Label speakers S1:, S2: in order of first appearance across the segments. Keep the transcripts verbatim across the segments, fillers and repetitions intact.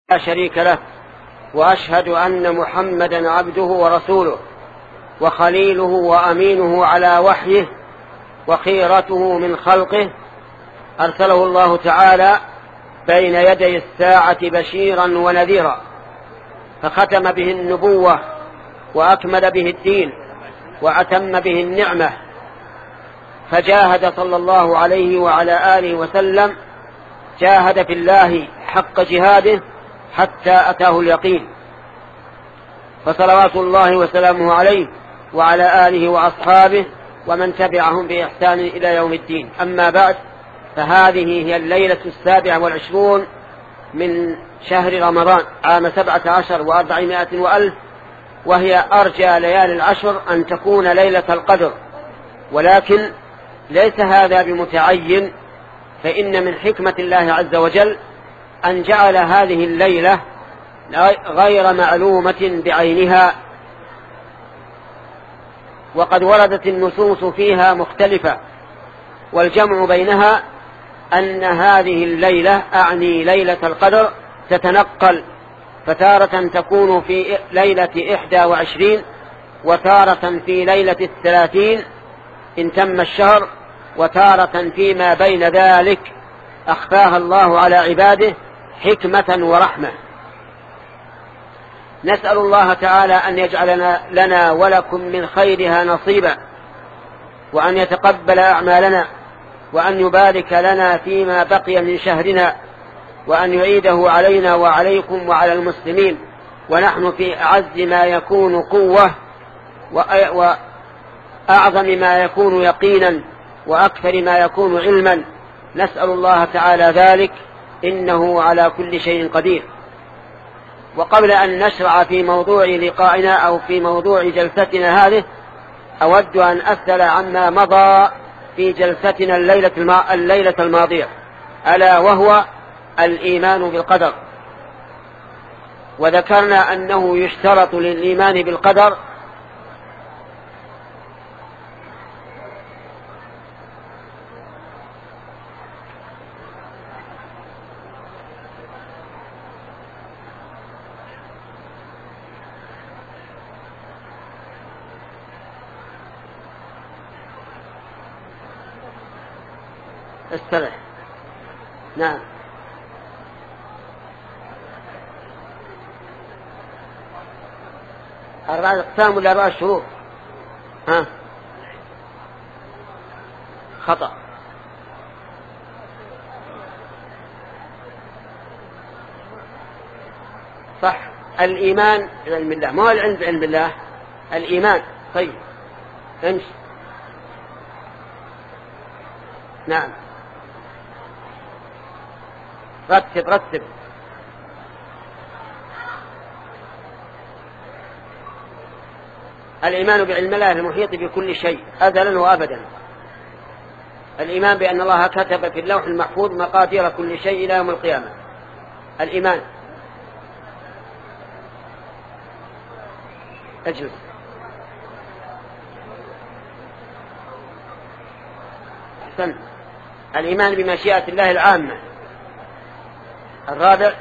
S1: لا شريك له، وأشهد أن محمدا عبده ورسوله وخليله وأمينه على وحيه وخيرته من خلقه، أرسله الله تعالى بين يدي الساعة بشيرا ونذيرا، فختم به النبوة وأكمل به الدين وأتم به النعمة، فجاهد صلى الله عليه وعلى آله وسلم، جاهد في الله حق جهاده حتى أتاه اليقين، فصلوات الله وسلامه عليه وعلى آله وأصحابه ومن تبعهم بإحسان إلى يوم الدين. أما بعد، فهذه هي الليلة السابعة والعشرون من شهر رمضان عام سبعة عشر وأربعمائة وألف، وهي أرجى ليالي العشر أن تكون ليلة القدر، ولكن ليس هذا بمتعين، فإن من حكمة الله عز وجل أن جعل هذه الليلة غير معلومة بعينها، وقد وردت النصوص فيها مختلفة، والجمع بينها أن هذه الليلة أعني ليلة القدر تتنقل، فتارة تكون في ليلة إحدى وعشرين، وتارة في ليلة الثلاثين إن تم الشهر، وتارة فيما بين ذلك أخفاها الله على عباده حكمة ورحمة. نسأل الله تعالى أن يجعلنا لنا ولكم من خيرها نصيبا، وأن يتقبل أعمالنا، وأن يبارك لنا فيما بقي من شهرنا، وأن يعيده علينا وعليكم وعلى المسلمين ونحن في أعز ما يكون قوة، وأعظم ما يكون يقينا، وأكثر ما يكون علما. نسأل الله تعالى ذلك، إنه على كل شيء قدير. وقبل أن نشرع في موضوع لقائنا أو في موضوع جلستنا هذه، أود أن أسأل عما مضى في جلستنا الليلة, الليلة الماضية، ألا وهو الإيمان بالقدر. وذكرنا أنه يشترط للإيمان بالقدر استرح. نعم. أربعة أقسام ولا أربعة شروط؟ ها، خطأ. صح، الإيمان بعلم الله، ما هو العلم بعلم الله، الإيمان. طيب امشي. نعم، رتب رتب. الإيمان بعلم الله المحيط بكل شيء أزلا وأبدا. الإيمان بأن الله كتب في اللوح المحفوظ مقادير كل شيء إلى يوم القيامة. الإيمان. اجلس. أحسن. الإيمان بمشيئة الله العامة. الرابع،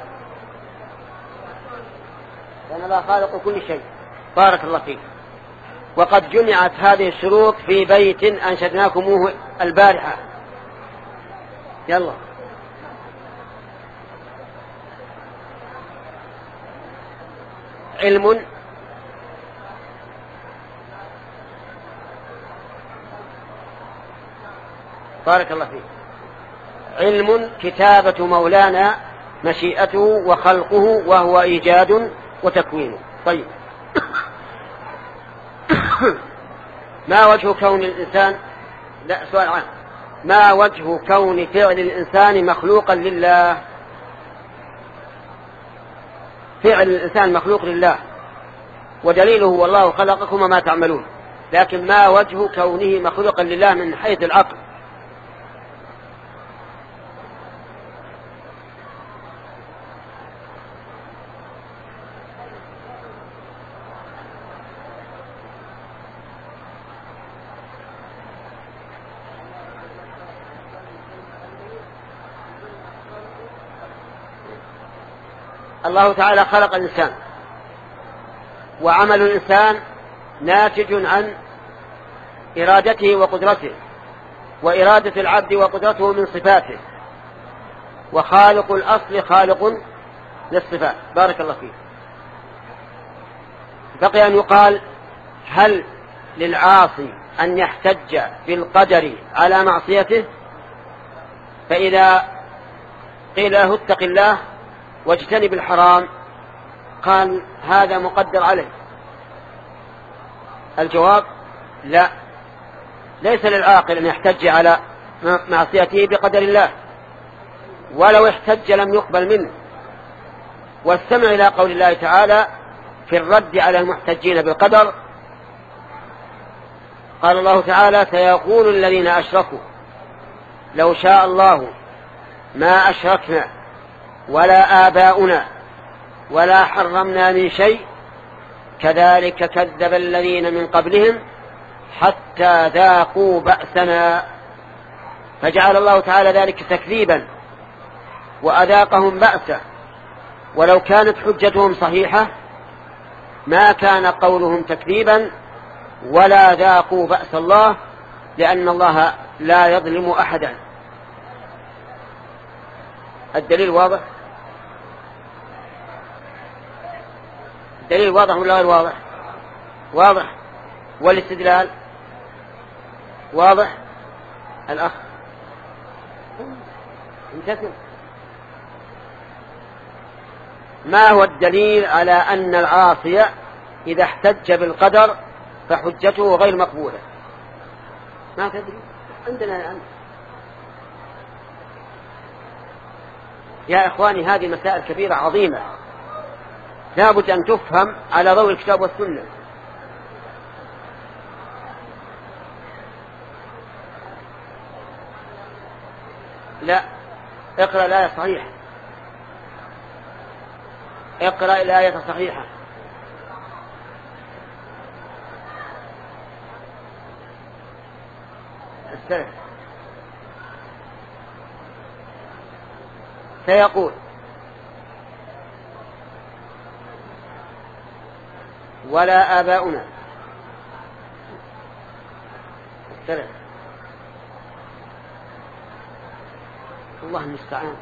S1: لأن الله خالق كل شيء. بارك الله فيك. وقد جمعت هذه الشروط في بيت أنشدناكموه البارحة. يلا. علم بارك الله فيك. علم كتابة مولانا، مشيئته وخلقه، وهو إيجاد وتكوين. طيب. ما وجه كون الإنسان، لا سؤال عام، ما وجه كون فعل الإنسان مخلوقا لله؟ فعل الإنسان مخلوق لله، ودليله والله خلقكم وما تعملون، لكن ما وجه كونه مخلوقا لله من حيث العقل؟ الله تعالى خلق الإنسان، وعمل الإنسان ناتج عن إرادته وقدرته، وإرادة العبد وقدرته من صفاته، وخالق الأصل خالق للصفات. بارك الله فيك. بقي أن يقال: هل للعاصي أن يحتج بالقدر على معصيته؟ فإذا قيل له اتق الله واجتنب الحرام قال هذا مقدر عليه. الجواب: لا، ليس للعاقل أن يحتج على معصيته بقدر الله، ولو احتج لم يقبل منه. واستمع إلى قول الله تعالى في الرد على المحتجين بالقدر. قال الله تعالى: سيقول الذين أشركوا لو شاء الله ما أشركنا ولا آباؤنا ولا حرمنا من شيء كذلك كذب الذين من قبلهم حتى ذاقوا بأسنا. فجعل الله تعالى ذلك تكذيبا وأذاقهم بأسه. ولو كانت حجتهم صحيحة ما كان قولهم تكذيبا ولا ذاقوا بأس الله، لأن الله لا يظلم أحدا. الدليل واضح؟ الدليل واضح ولا غير واضح؟ واضح. والاستدلال واضح. الأخ انتكم. ما هو الدليل على أن العاصي إذا احتج بالقدر فحجته غير مقبولة؟ ما تدري؟ عندنا الآن يا إخواني هذه مسائل كبيرة عظيمة لا بد أن تفهم على ضوء الكتاب والسنة. لا، اقرأ الآية صحيحة، اقرأ الآية صحيحة. السلف سيقول ولا آباؤنا. السلف الله المستعان.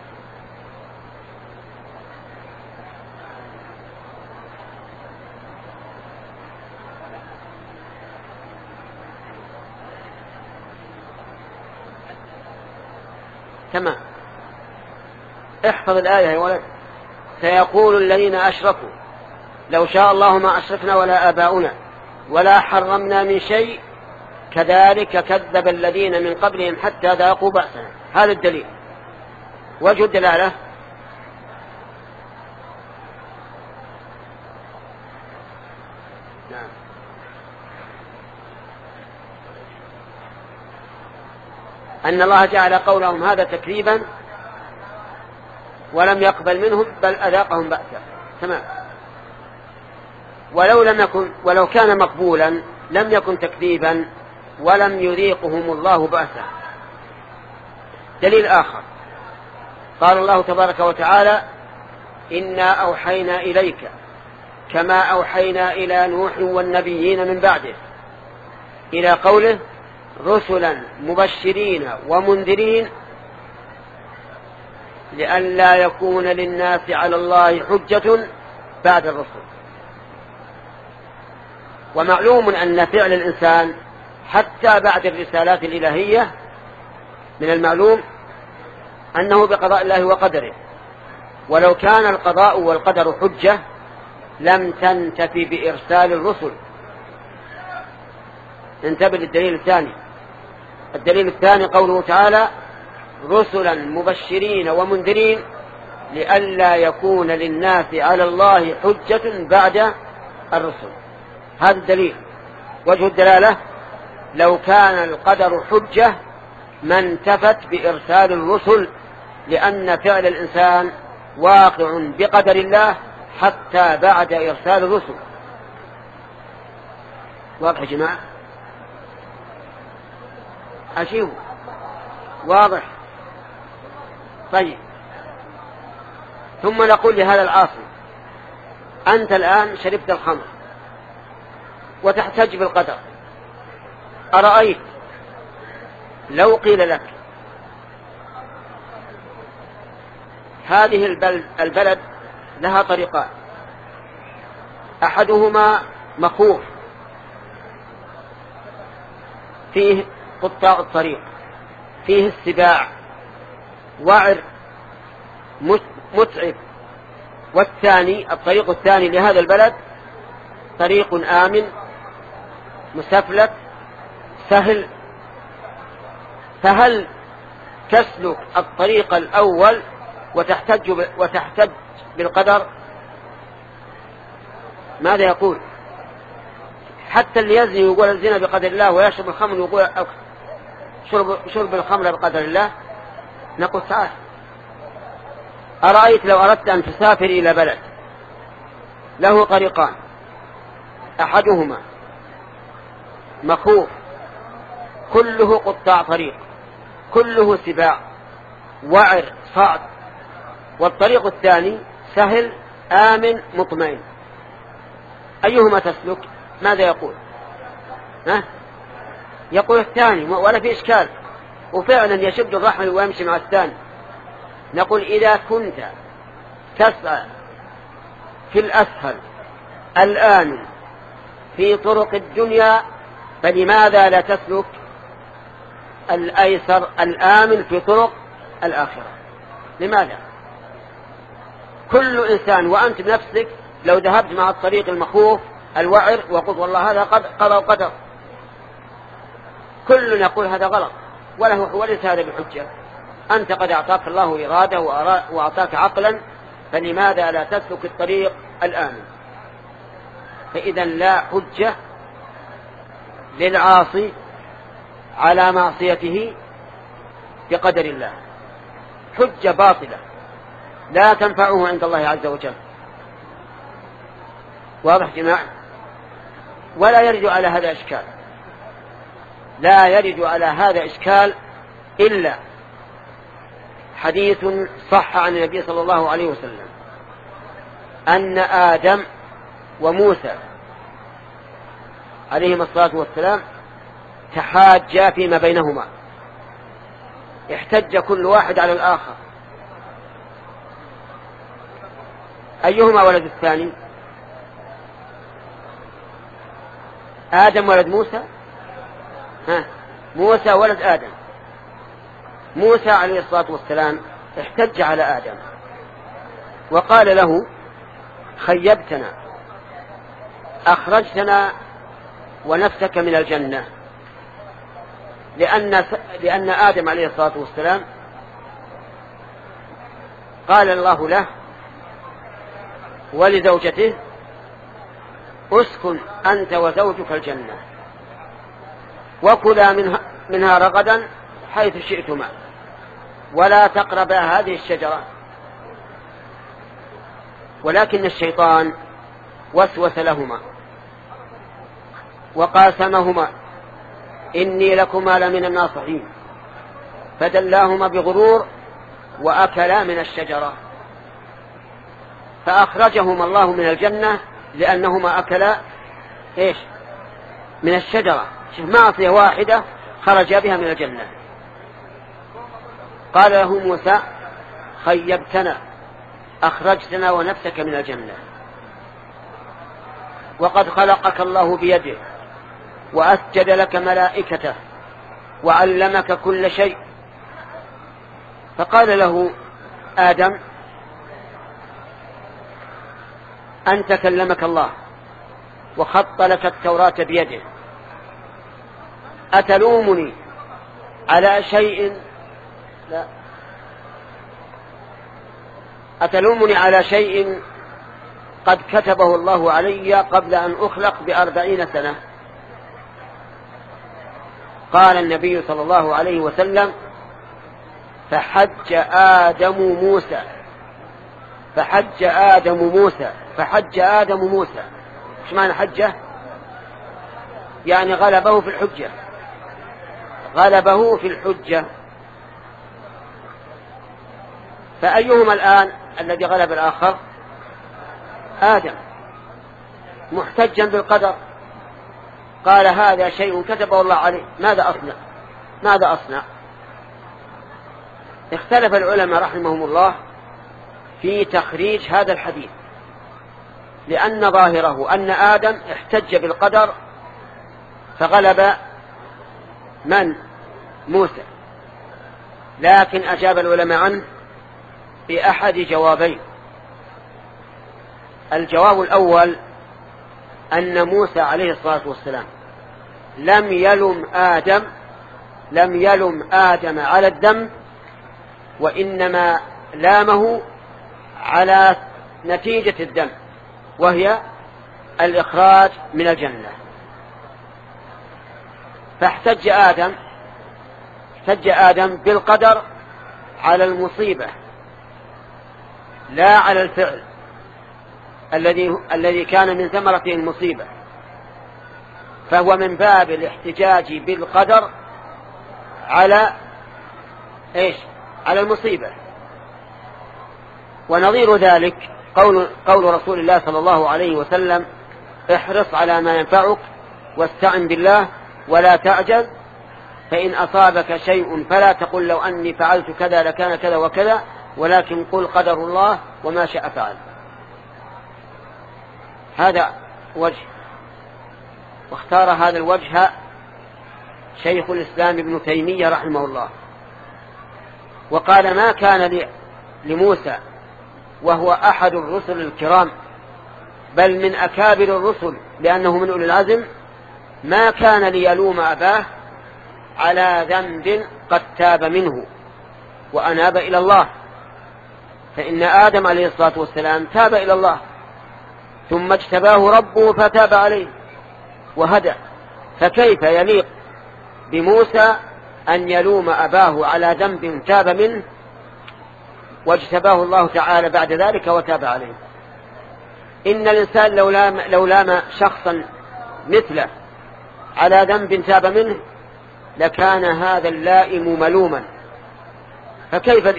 S1: تمام. احفظ الآية يا ولد. سيقول الذين أشركوا لو شاء الله ما أشركنا ولا آباؤنا ولا حرمنا من شيء كذلك كذب الذين من قبلهم حتى ذاقوا بأسنا. هذا الدليل. وجه الدلالة نعم. أن الله جعل قولهم هذا تكذيبا ولم يقبل منهم بل أذاقهم بأسا. تمام. ولو لم يكن ولو كان مقبولا لم يكن تكذيبا ولم يذيقهم الله بأسا. دليل آخر قال الله تبارك وتعالى إنا أوحينا إليك كما أوحينا إلى نوح والنبيين من بعده إلى قوله رسلا مبشرين ومنذرين لئلا يكون للناس على الله حجة بعد الرسل. ومعلوم أن فعل الإنسان حتى بعد الرسالات الإلهية من المعلوم أنه بقضاء الله وقدره، ولو كان القضاء والقدر حجة لم تنتفي بإرسال الرسل. انتبه للدليل الثاني. الدليل الثاني قوله تعالى رسلا مبشرين ومنذرين لئلا يكون للناس على الله حجة بعد الرسل. هذا الدليل. وجه الدلالة لو كان القدر حجة ما انتفت بإرسال الرسل، لأن فعل الإنسان واقع بقدر الله حتى بعد إرسال الرسل. واضح يا جماعة؟ أشيء واضح. طيب ثم نقول لهذا العاصي: أنت الآن شربت الخمر وتحتج بالقدر، أرأيت لو قيل لك هذه البلد لها طريقان، أحدهما مخوف فيه قطاع الطريق، فيه السباع، وعر متعب، والثاني الطريق الثاني لهذا البلد طريق آمن مسفلت سهل، فهل تسلك الطريق الأول وتحتج وتحتج بالقدر؟ ماذا يقول؟ حتى اللي يزني يقول الزنا بقدر الله، ويشرب الخمر يقول شرب, شرب الخمر بقدر الله. نقول: تعال، أرأيت لو أردت أن تسافر إلى بلد له طريقان، أحدهما مخوف كله قطاع طريق، كله سباع، وعر صعب، والطريق الثاني سهل آمن مطمئن، أيهما تسلك؟ ماذا يقول؟ ها؟ يقول الثاني، ولا في إشكال، وفعلا يشد الرحمن ويمشي مع الثاني. نقول: إذا كنت تسعى في الأسهل الآن في طرق الدنيا، فلماذا لا تسلك الأيسر الآمن في طرق الآخرة؟ لماذا؟ كل إنسان وأنت بنفسك لو ذهبت مع الطريق المخوف الوعر وقلت والله هذا قضى وقدر، كل يقول هذا غلط، وله وليس هذا بحجة. أنت قد أعطاك الله إرادة وأعطاك عقلا، فلماذا لا تسلك الطريق الآمن؟ فإذا لا حجة للعاصي على معصيته بقدر الله، حجة باطلة لا تنفعه عند الله عز وجل. واضح جماعة؟ ولا يرد على هذا إشكال، لا يرد على هذا إشكال إلا حديث صح عن النبي صلى الله عليه وسلم أن آدم وموسى عليهما الصلاة والسلام تحاجا فيما بينهما، احتج كل واحد على الآخر، أيهما ولد الثاني؟ آدم ولد موسى؟ ها، موسى ولد آدم. موسى عليه الصلاة والسلام احتج على آدم وقال له: خيبتنا، أخرجتنا ونفسك من الجنة، لأن, لأن آدم عليه الصلاة والسلام قال الله له ولزوجته: اسكن أنت وزوجك الجنة وكلا منها, منها رغدا حيث شئتما ولا تقربا هذه الشجرة. ولكن الشيطان وسوس لهما وقاسمهما: إني لكما لمن الناصحين، فدلاهما بغرور وأكلا من الشجرة، فأخرجهما الله من الجنة لأنهما أكلا إيش؟ من الشجرة. معصية واحدة خرج بها من الجنة. قال له موسى: خيبتنا، أخرجتنا ونفسك من الجنة، وقد خلقك الله بيده وأسجد لك ملائكته وعلمك كل شيء. فقال له آدم: أنت كلمك الله وخط لك التوراة بيده، أتلومني على شيء لا أتلومني على شيء قد كتبه الله علي قبل أن أخلق بأربعين سنة؟ قال النبي صلى الله عليه وسلم: فحج آدم موسى فحج آدم موسى فحج آدم موسى. ايش معنى حجه؟ يعني غلبه في الحجة، غلبه في الحجة. فأيهما الآن الذي غلب الآخر؟ آدم، محتجا بالقدر، قال هذا شيء كتبه الله عليه، ماذا أصنع ماذا أصنع اختلف العلماء رحمهم الله في تخريج هذا الحديث، لأن ظاهره أن آدم احتج بالقدر فغلب من؟ موسى، لكن أجاب العلماء عنه بأحد جوابين. الجواب الأول أن موسى عليه الصلاة والسلام لم يلم آدم لم يلم آدم على الذنب، وإنما لامه على نتيجة الذنب، وهي الإخراج من الجنة. فاحتج آدم احتج آدم بالقدر على المصيبة لا على الفعل الذي الذي كان من ثمرته المصيبة، فهو من باب الاحتجاج بالقدر على ايش؟ على المصيبة. ونظير ذلك قول قول رسول الله صلى الله عليه وسلم: احرص على ما ينفعك واستعن بالله ولا تعجز، فإن أصابك شيء فلا تقل لو أني فعلت كذا لكان كذا وكذا، ولكن قل قدر الله وما شاء فعل. هذا وجه، واختار هذا الوجه شيخ الإسلام ابن تيمية رحمه الله، وقال: ما كان لموسى وهو أحد الرسل الكرام، بل من أكابر الرسل لأنه من أولي العزم، ما كان ليلوم أباه على ذنب قد تاب منه وأناب إلى الله، فإن آدم عليه الصلاة والسلام تاب إلى الله ثم اجتباه ربه فتاب عليه وهدى، فكيف يليق بموسى أن يلوم أباه على ذنب تاب منه واجتباه الله تعالى بعد ذلك وتاب عليه؟ إن الإنسان لو لام, لو لام شخصا مثله على ذنب تاب منه لكان هذا اللائم ملوما، فكيف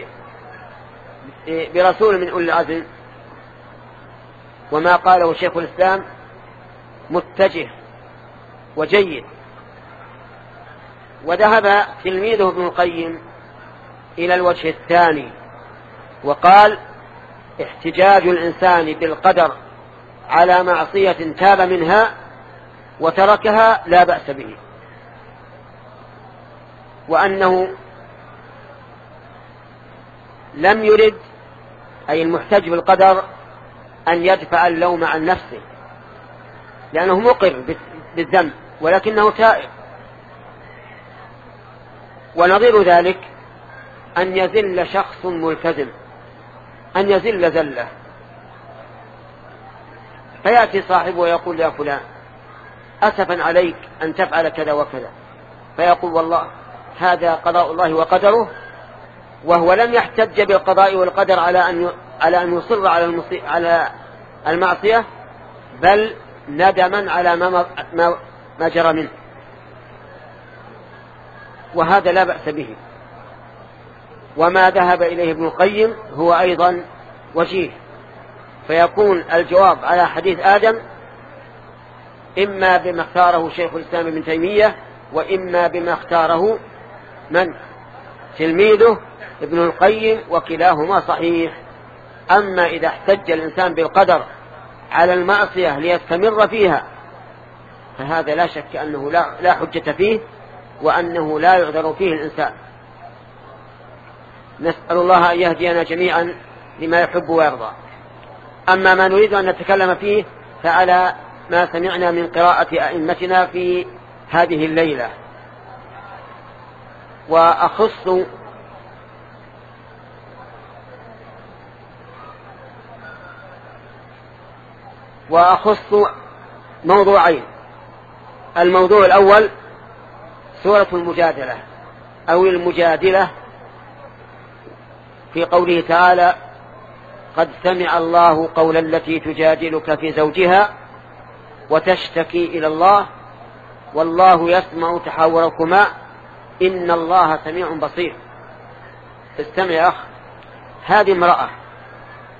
S1: برسول من أولي العزم؟ وما قاله شيخ الإسلام متجه وجيد. وذهب تلميذه ابن القيم إلى الوجه الثاني وقال: احتجاج الإنسان بالقدر على معصية تاب منها وتركها لا بأس به، وأنه لم يرد أي المحتج بالقدر أن يدفع اللوم عن نفسه، لأنه مقر بالذنب ولكنه تائب. ونظير ذلك أن يزل شخص ملتزم، أن يزل زلة، فيأتي صاحبه ويقول: يا فلان أسفا عليك أن تفعل كذا وكذا، فيقول: والله هذا قضاء الله وقدره، وهو لم يحتج بالقضاء والقدر على أن على أن يصر على على المعصية، بل ندما على ما ما, ما جرى منه، وهذا لا بأس به. وما ذهب إليه ابن القيم هو أيضا وجيه، فيكون الجواب على حديث آدم إما بما اختاره شيخ الإسلام ابن تيمية، وإما بما اختاره من؟ تلميذه ابن القيم، وكلاهما صحيح. أما إذا احتج الإنسان بالقدر على المعصية ليستمر فيها فهذا لا شك أنه لا, لا حجة فيه، وأنه لا يعذر فيه الإنسان. نسأل الله أن يهدينا جميعا لما يحب ويرضى. أما ما نريد أن نتكلم فيه فعلى ما سمعنا من قراءة أئمتنا في هذه الليلة، وأخص وأخص موضوعين. الموضوع الأول سورة المجادلة أو المجادلة، في قوله تعالى: قد سمع الله قول التي تجادلك في زوجها وتشتكي إلى الله والله يسمع تحاوركما إن الله سميع بصير. استمع يا أخ، هذه امرأة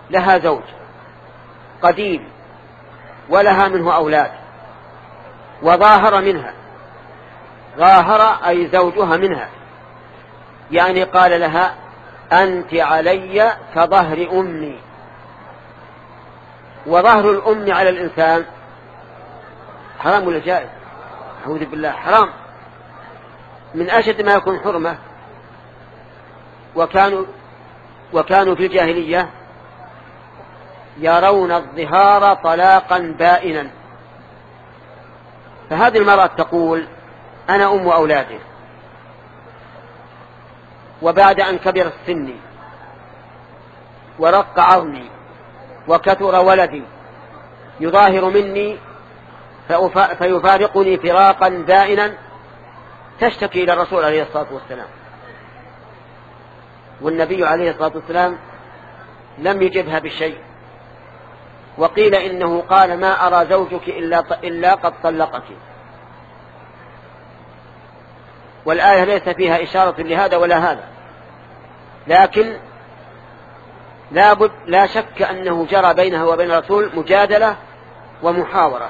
S1: لها زوج قديم ولها منه أولاد، وظاهر منها، ظاهر أي زوجها منها، يعني قال لها أنت علي كظهر أمي. وظهر الأم على الإنسان حرام ولا جائز؟ أعوذ بالله، حرام من أشد ما يكون حرمة. وكانوا وكانوا في الجاهلية يرون الظهار طلاقا بائنا. فهذه المرأة تقول أنا أم أولاده، وبعد أن كبر السن ورق عظمي وكثر ولدي يظاهر مني فيفارقني فراقا بائنا، تشتكي إلى الرسول عليه الصلاة والسلام. والنبي عليه الصلاة والسلام لم يجبها بالشيء، وقيل إنه قال ما أرى زوجك إلا, إلا قد طلقك. والآية ليس فيها إشارة لهذا ولا هذا، لكن لا, بد لا شك أنه جرى بينها وبين الرسول مجادلة ومحاورة.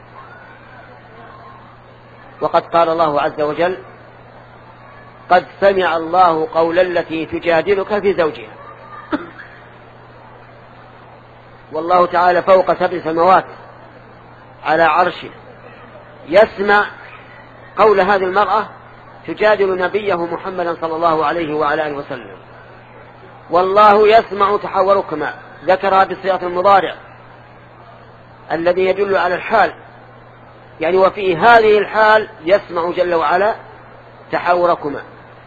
S1: وقد قال الله عز وجل قد سمع الله قول التي تجادلك في زوجها. والله تعالى فوق سبع سماوات على عرشه يسمع قول هذه المرأة تجادل نبيه محمدا صلى الله عليه وعلى آله وسلم. والله يسمع تحاوركما، ذكرها بصيغة المضارع الذي يدل على الحال، يعني وفي هذه الحال يسمع جل وعلا تحاوركما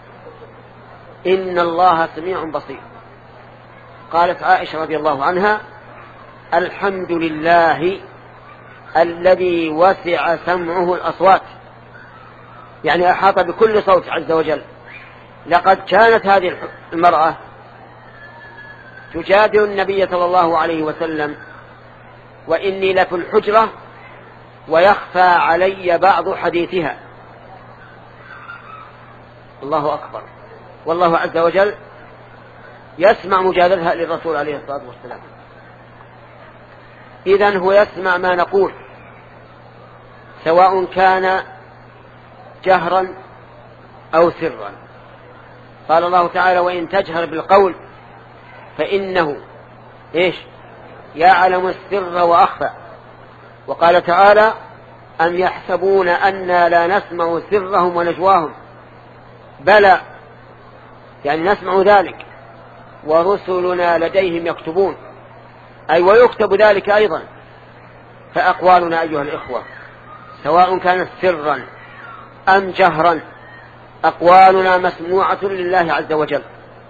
S1: إن الله سميع بصير. قالت عائشة رضي الله عنها الحمد لله الذي وسع سمعه الأصوات، يعني أحاط بكل صوت عز وجل. لقد كانت هذه المرأة تجادل النبي صلى الله عليه وسلم وإني لفي الحجرة ويخفى علي بعض حديثها. الله أكبر. والله عز وجل يسمع مجادلتها للرسول عليه الصلاة والسلام. إذن هو يسمع ما نقول سواء كان جهرا أو سرا. قال الله تعالى وإن تجهر بالقول فإنه إيش يعلم السر وأخفى. وقال تعالى أم يحسبون أنا لا نسمع سرهم ونجواهم بلى، يعني نسمع ذلك ورسلنا لديهم يكتبون، أي ويكتب ذلك أيضا. فأقوالنا أيها الإخوة سواء كانت سرا أم جهرا أقوالنا مسموعة لله عز وجل،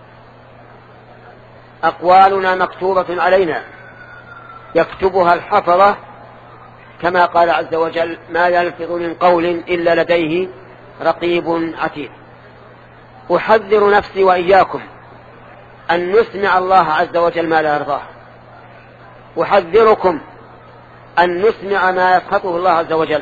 S1: أقوالنا مكتوبة علينا يكتبها الحفظة، كما قال عز وجل ما يلفظ من قول إلا لديه رقيب عتيد. أحذر نفسي وإياكم أن نسمع الله عز وجل ما لا يرضاه، أحذركم أن نسمع ما يسخطه الله عز وجل،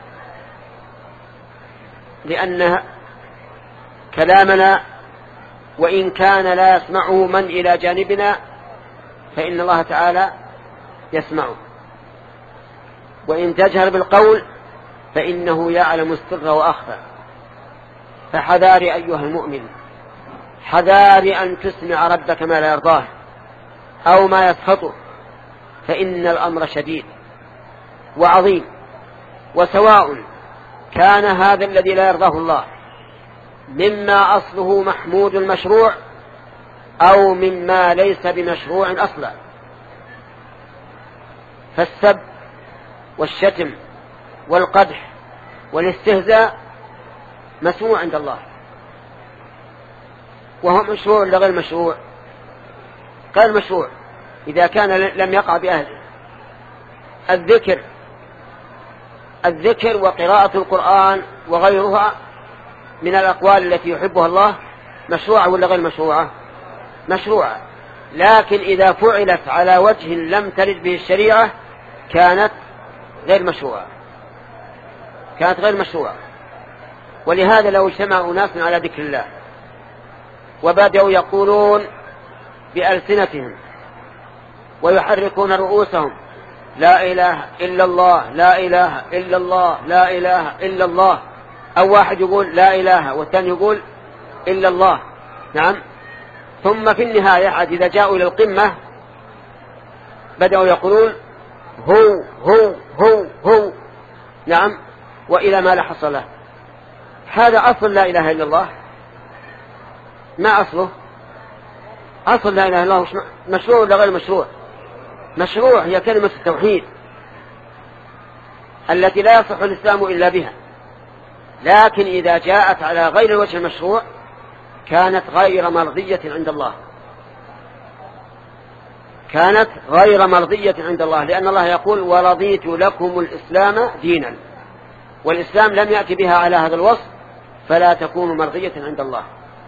S1: لأن كلامنا وإن كان لا يسمعه من إلى جانبنا فإن الله تعالى يسمعه. وإن تجهر بالقول فإنه يعلم السر وأخفى. فحذاري أيها المؤمن، حذاري أن تسمع ربك ما لا يرضاه أو ما يسخطه، فإن الأمر شديد وعظيم. وسواء كان هذا الذي لا يرضاه الله مما أصله محمود المشروع أو مما ليس بمشروع أصلا. فالسب والشتم والقدح والاستهزاء مسموع عند الله، وهو مشروع لغير مشروع. غير مشروع إذا كان لم يقع بأهله. الذكر الذكر وقراءة القرآن وغيرها من الأقوال التي يحبها الله مشروعة ولا غير مشروعة؟ مشروعة، لكن إذا فعلت على وجه لم ترد به الشريعة كانت غير مشروعة كانت غير مشروعة. ولهذا لو اجتمع أناس على ذكر الله وبدأوا يقولون بألسنتهم ويحركون رؤوسهم لا إله إلا الله لا إله إلا الله لا إله إلا الله، أو واحد يقول لا إله والثاني يقول إلا الله. نعم. ثم في النهاية عاد إذا جاءوا إلى القمة بدأوا يقولون هو هو هو هو. نعم. وإلى ما لا حصل له. هذا أصل لا إله إلا الله. ما أصله؟ أصل لا إله إلا الله مشروع ولا غير مشروع؟ مشروع، هي كلمة التوحيد التي لا يصح الإسلام إلا بها، لكن إذا جاءت على غير الوجه المشروع كانت غير مرضية عند الله، كانت غير مرضية عند الله، لأن الله يقول ورضيت لكم الإسلام دينا، والإسلام لم يأتي بها على هذا الوصف فلا تكون مرضية عند الله.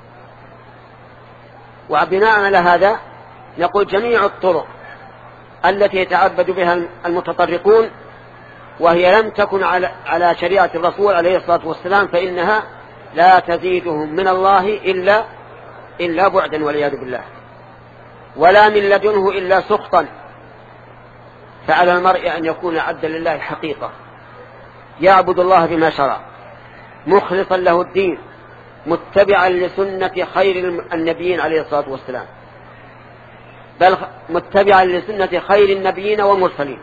S1: وبناء على هذا نقول جميع الطرق التي يتعبد بها المتطرقون وهي لم تكن على شريعة الرسول عليه الصلاة والسلام فإنها لا تزيدهم من الله إلا, إلا بعدا والعياذ بالله، ولا من لدنه إلا سخطا. فعلى المرء أن يكون عبدا لله حقيقة، يعبد الله بما شرع مخلصا له الدين متبعا لسنة خير النبيين عليه الصلاة والسلام، بل متبعا لسنة خير النبيين والمرسلين.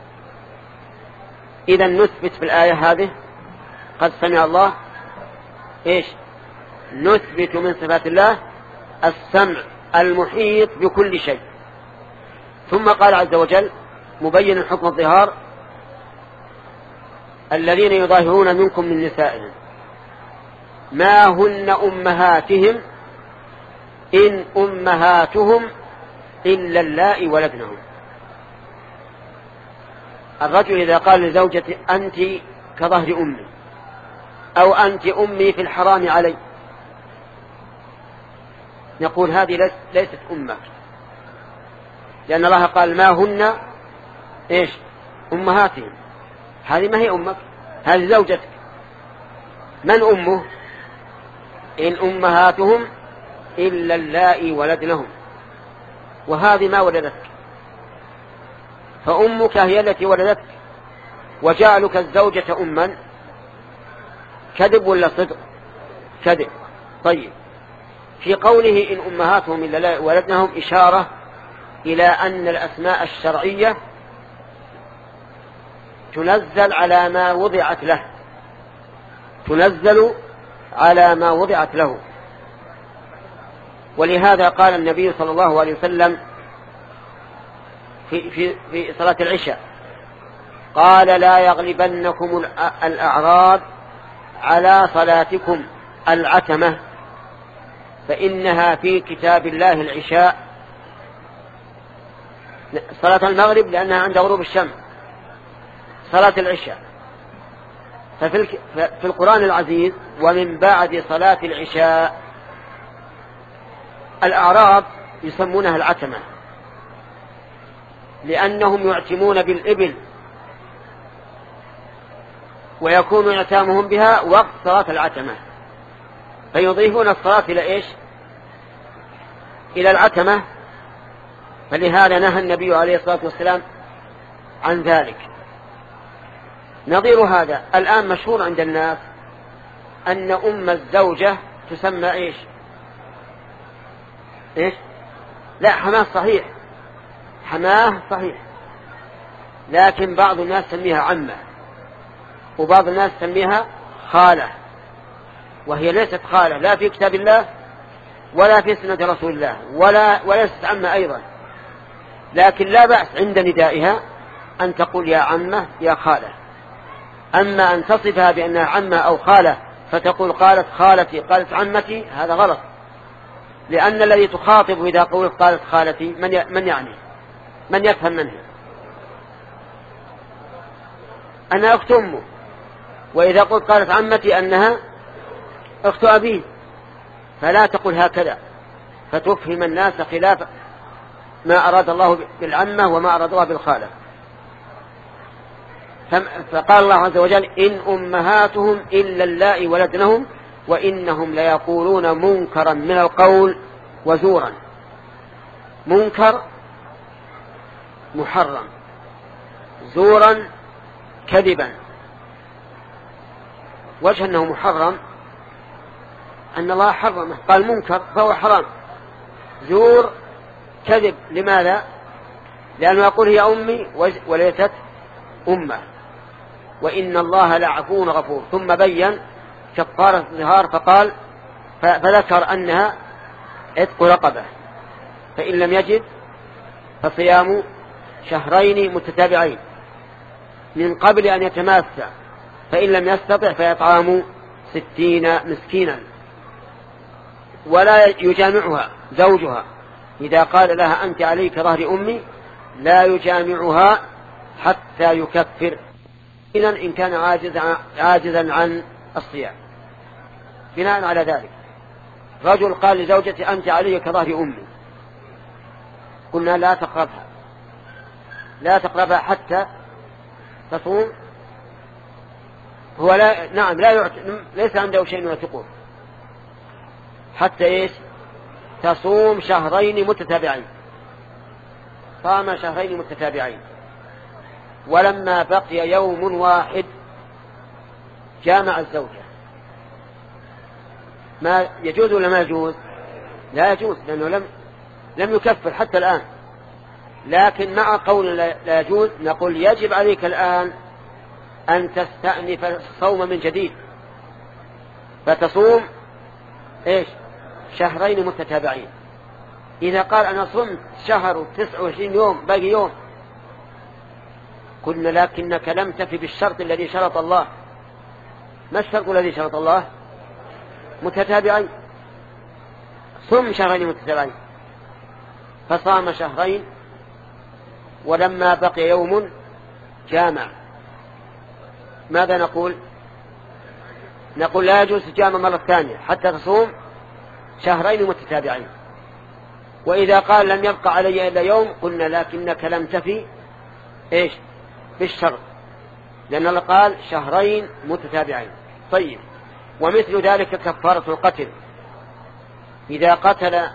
S1: إذا نثبت في الآية هذه قد سمع الله إيش؟ نثبت من صفات الله السمع المحيط بكل شيء. ثم قال عز وجل مبين حكم الظهار الذين يظاهرون منكم من نسائهم ما هن أمهاتهم إن أمهاتهم إلا اللائي ولدنهم. الرجل إذا قال لزوجته أنت كظهر أمي أو أنت أمي في الحرام علي، نقول هذه ليست أمك، لأن الله قال ما هن إيش؟ أمهاتهم. هذه ما هي أمك، هذه زوجتك. من أمه؟ إن أمهاتهم إلا اللائي ولدنهم، وهذه ما ولدتك، فأمك هي التي ولدتك. وجعلك الزوجة أما كذب ولا صدق؟ كذب. طيب، في قوله إن أمهاتهم إلا اللائي ولدنهم إشارة إلى أن الأسماء الشرعية تنزل على ما وضعت له، تنزل على ما وضعت له. ولهذا قال النبي صلى الله عليه وسلم في, في, في صلاة العشاء قال لا يغلبنكم الأعراب على صلاتكم العتمة فإنها في كتاب الله العشاء. صلاة المغرب لأنها عند غروب الشمس، صلاة العشاء. ففي في القرآن العزيز ومن بعد صلاة العشاء الأعراب يسمونها العتمة لأنهم يعتمون بالإبل ويكون اعتامهم بها وقت صلاة العتمة، فيضيفون الصلاة إلى إيش؟ إلى العتمة. فلهذا نهى النبي عليه الصلاة والسلام عن ذلك. نظير هذا الآن مشهور عند الناس أن أم الزوجة تسمى إيش؟ إيش؟ لا، حماه صحيح، حماه صحيح، لكن بعض الناس تسميها عمة وبعض الناس تسميها خالة، وهي ليست خالة لا في كتاب الله ولا في سنة رسول الله ولا وليست عمة أيضا. لكن لا بأس عند ندائها أن تقول يا عمة يا خالة. أما أن تصفها بأنها عمة أو خالة فتقول قالت خالتي قالت عمتي، هذا غلط، لأن الذي تخاطب إذا قلت قالت خالتي من من يعني من يفهم منها أنها أخت أمه، وإذا قلت قالت عمتي أنها أخت أبيه، فلا تقل هكذا فتفهم الناس خلاف ما أراد الله بالعمة وما أراد الله بالخالة. فقال الله عز وجل إن أمهاتهم إلا اللائي ولدنهم وإنهم ليقولون منكرا من القول وزورا. منكر محرم زورا كذبا. وجه أنه محرم أن الله حرمه، قال منكر فهو حرام. زور كذب، لماذا؟ لأنه يقول هي أمي وليست أمه، وإن الله لعفو غفور. ثم بين كفارة الظهار فقال فذكر أنها عتق رقبة، فإن لم يجد فصيام شهرين متتابعين من قبل أن يتماسى، فإن لم يستطع فيطعام ستين مسكينا. ولا يجامعها زوجها إذا قال لها أنت عليك ظهر أمي، لا يجامعها حتى يكفر إن كان عاجزا عاجزا عن الصيام. بناء على ذلك رجل قال لزوجتي أنت عليك ظهر أمي، قلنا لا تقربها لا تقربها حتى تصوم. هو لا نعم لا يعت... ليس عنده شيء يعتقه حتى إيش؟ تصوم شهرين متتابعين. صام شهرين متتابعين، ولما بقي يوم واحد جامع الزوجة. ما يجوز ولا ما يجوز؟ لا يجوز، لأنه لم لم يكفر حتى الآن. لكن مع قول لا يجوز نقول يجب عليك الآن أن تستأنف الصوم من جديد، فتصوم إيش؟ شهرين متتابعين. إذا قال أنا صمت شهر وتسع وعشرين يوم باقي يوم، قلنا لكنك لم تفي بالشرط الذي شرط الله. ما الشرط الذي شرط الله؟ متتابعين. صم شهرين متتابعين، فصام شهرين ولما بقي يوم جامع. ماذا نقول؟ نقول لا يجوز الجامع مرة ثانية حتى تصوم شهرين متتابعين. وإذا قال لم يبقى علي إلا يوم، قلنا لكنك لم تفي إيش؟ بالشرط، لأن الله قال شهرين متتابعين. طيب، ومثل ذلك كفارة القتل. إذا قتل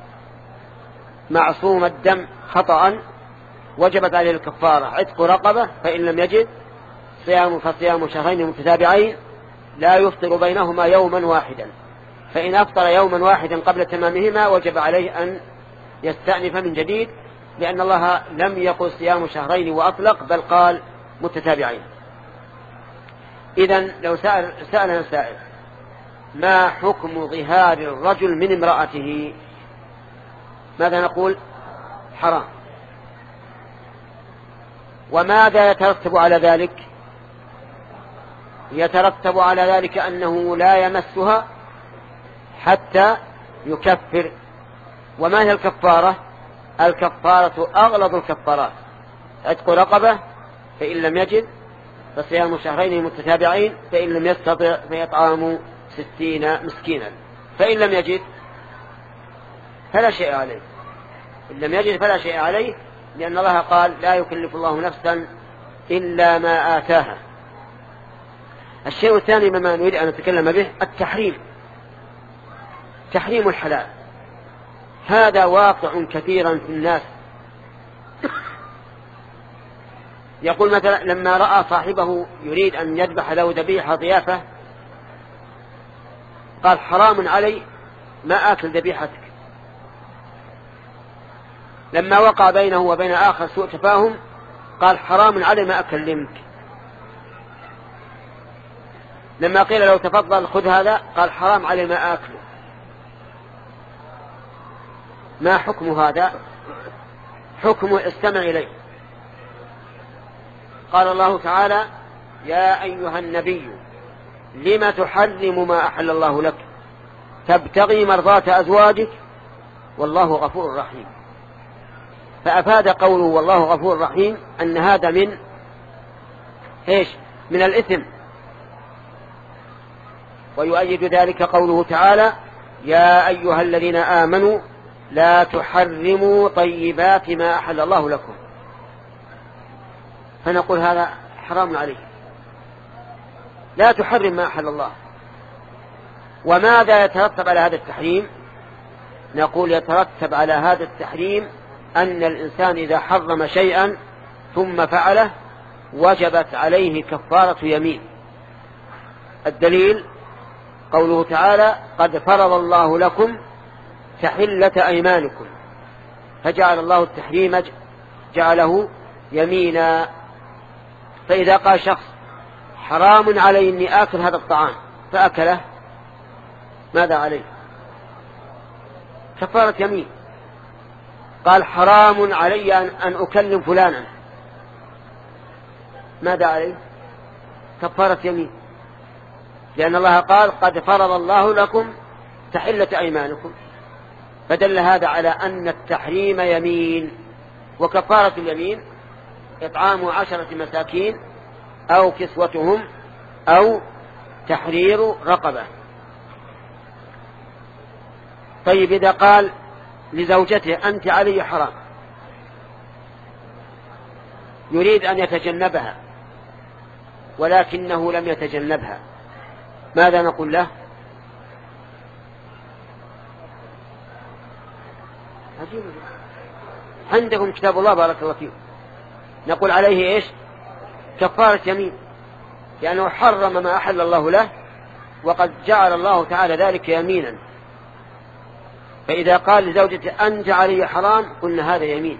S1: معصوم الدم خطأ وجبت عليه الكفارة عتق رقبة، فإن لم يجد صيام فصيام شهرين متتابعين لا يفطر بينهما يوما واحدا، فإن أفطر يوما واحدا قبل تمامهما وجب عليه أن يستأنف من جديد، لأن الله لم يقل صيام شهرين وأطلق، بل قال متتابعين. إذن لو سأل سألنا سائل ما حكم ظهار الرجل من امرأته، ماذا نقول؟ حرام. وماذا يترتب على ذلك؟ يترتب على ذلك أنه لا يمسها حتى يكفر. وما هي الكفارة؟ الكفارة أغلظ الكفارات عتق رقبة، فإن لم يجد فصيام شهرين متتابعين، فإن لم يستطع فيطعام ستين مسكينا، فإن لم يجد فلا شيء عليه. إن لم يجد فلا شيء عليه، لأن الله قال لا يكلف الله نفسا إلا ما آتاها. الشيء الثاني مما نريد أن نتكلم به التحريم، تحريم الحلال. هذا واقع كثيرا في الناس. يقول مثلا لما رأى صاحبه يريد أن يذبح له ذبيحة ضيافة قال حرام علي ما آكل ذبيحتك. لما وقع بينه وبين آخر سوء تفاهم قال حرام علي ما أكلمك. لما قيل له تفضل خذ هذا قال حرام علي ما آكله. ما حكم هذا؟ حكم استمع إليه. قال الله تعالى يا أيها النبي لم تحرم ما أحل الله لك تبتغي مرضات أزواجك والله غفور رحيم. فأفاد قوله والله غفور رحيم أن هذا من إيش؟ من الإثم. ويؤيد ذلك قوله تعالى يا أيها الذين آمنوا لا تحرموا طيبات ما أحل الله لكم. فنقول هذا حرام عليه، لا تحرم ما أحل الله. وماذا يترتب على هذا التحريم؟ نقول يترتب على هذا التحريم أن الإنسان إذا حرم شيئا ثم فعله وجبت عليه كفارة يمين. الدليل قوله تعالى: قد فرض الله لكم تحلة أيمانكم، فجعل الله التحريم جعله يمينا. فإذا قال شخص: حرام علي أني آكل هذا الطعام، فأكله، ماذا عليه؟ كفارة يمين. قال: حرام علي أن أكلم فلانا، ماذا عليه؟ كفارة يمين، لأن الله قال: قد فرض الله لكم تحلة أيمانكم، فدل هذا على أن التحريم يمين، وكفارة اليمين إطعام عشرة مساكين أو كسوتهم أو تحرير رقبة. طيب، إذا قال لزوجته: أنت علي حرام، يريد أن يتجنبها ولكنه لم يتجنبها، ماذا نقول له؟ عندكم كتاب الله بارك الله فيكم، نقول عليه إيش؟ كفارة يمين، لأنه حرم ما أحل الله له، وقد جعل الله تعالى ذلك يمينا. فإذا قال لزوجته: أنت علي حرام، قلنا هذا يمين.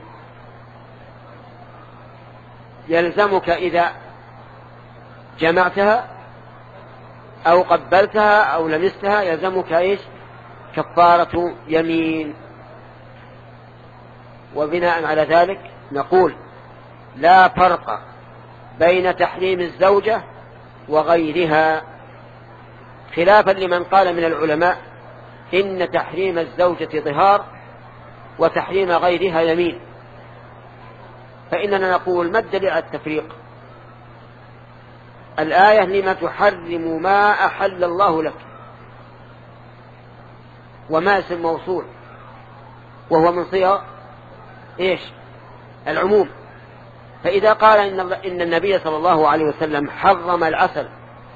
S1: يلزمك إذا جمعتها أو قبلتها أو لمستها، يلزمك إيش؟ كفارة يمين. وبناء على ذلك نقول: لا فرق بين تحريم الزوجة وغيرها، خلافا لمن قال من العلماء إن تحريم الزوجة ظهار وتحريم غيرها يمين. فإننا نقول: ما الدليل على التفريق؟ الآية: لما تحرم ما أحل الله لك، وما اسم موصول وهو من صيغ إيش؟ العموم. فإذا قال إن, إن النبي صلى الله عليه وسلم حرم العسل،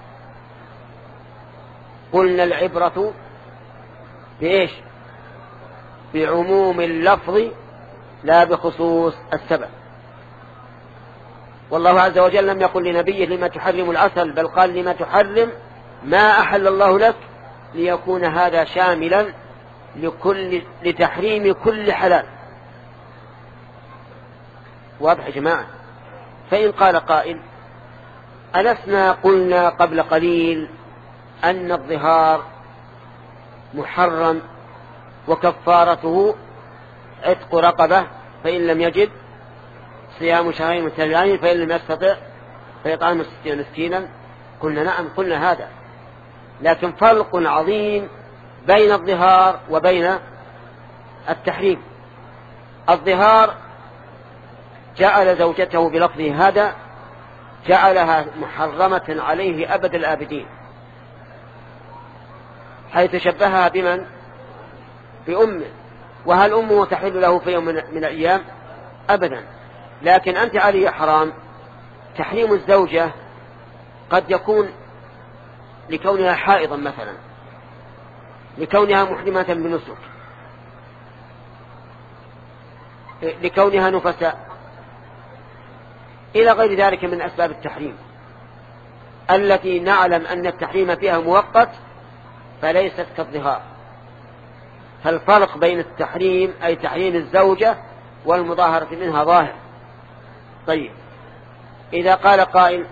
S1: قلنا العبرة بإيش؟ بعموم اللفظ لا بخصوص السبب. والله عز وجل لم يقل لنبيه: لما تحرم العسل، بل قال: لما تحرم ما أحل الله لك، ليكون هذا شاملا لكل لتحريم كل حلال. واضح يا جماعة؟ فإن قال قائل: ألسنا قلنا قبل قليل أن الظهار محرم وكفارته عتق رقبة، فإن لم يجد صيام شهرين متتابعين، فإن لم يستطع فإطعام ستين مسكينا. قلنا: نعم، قلنا هذا، لكن فرق عظيم بين الظهار وبين التحريم. الظهار جعل زوجته بلفظه هذا جعلها محرمة عليه أبد الآبدين، حيث شبهها بمن؟ بأمه. وهل أمه تحل له في يوم من الأيام؟ أبدا. لكن أنت علي حرام. تحريم الزوجة قد يكون لكونها حائضا مثلا، لكونها محرمة بنسك، لكونها نفساء، إلى غير ذلك من أسباب التحريم التي نعلم أن التحريم فيها مؤقت، فليست كالظهار. فالفرق بين التحريم أي تحريم الزوجة والمظاهرة منها ظاهر. طيب، إذا قال قائل: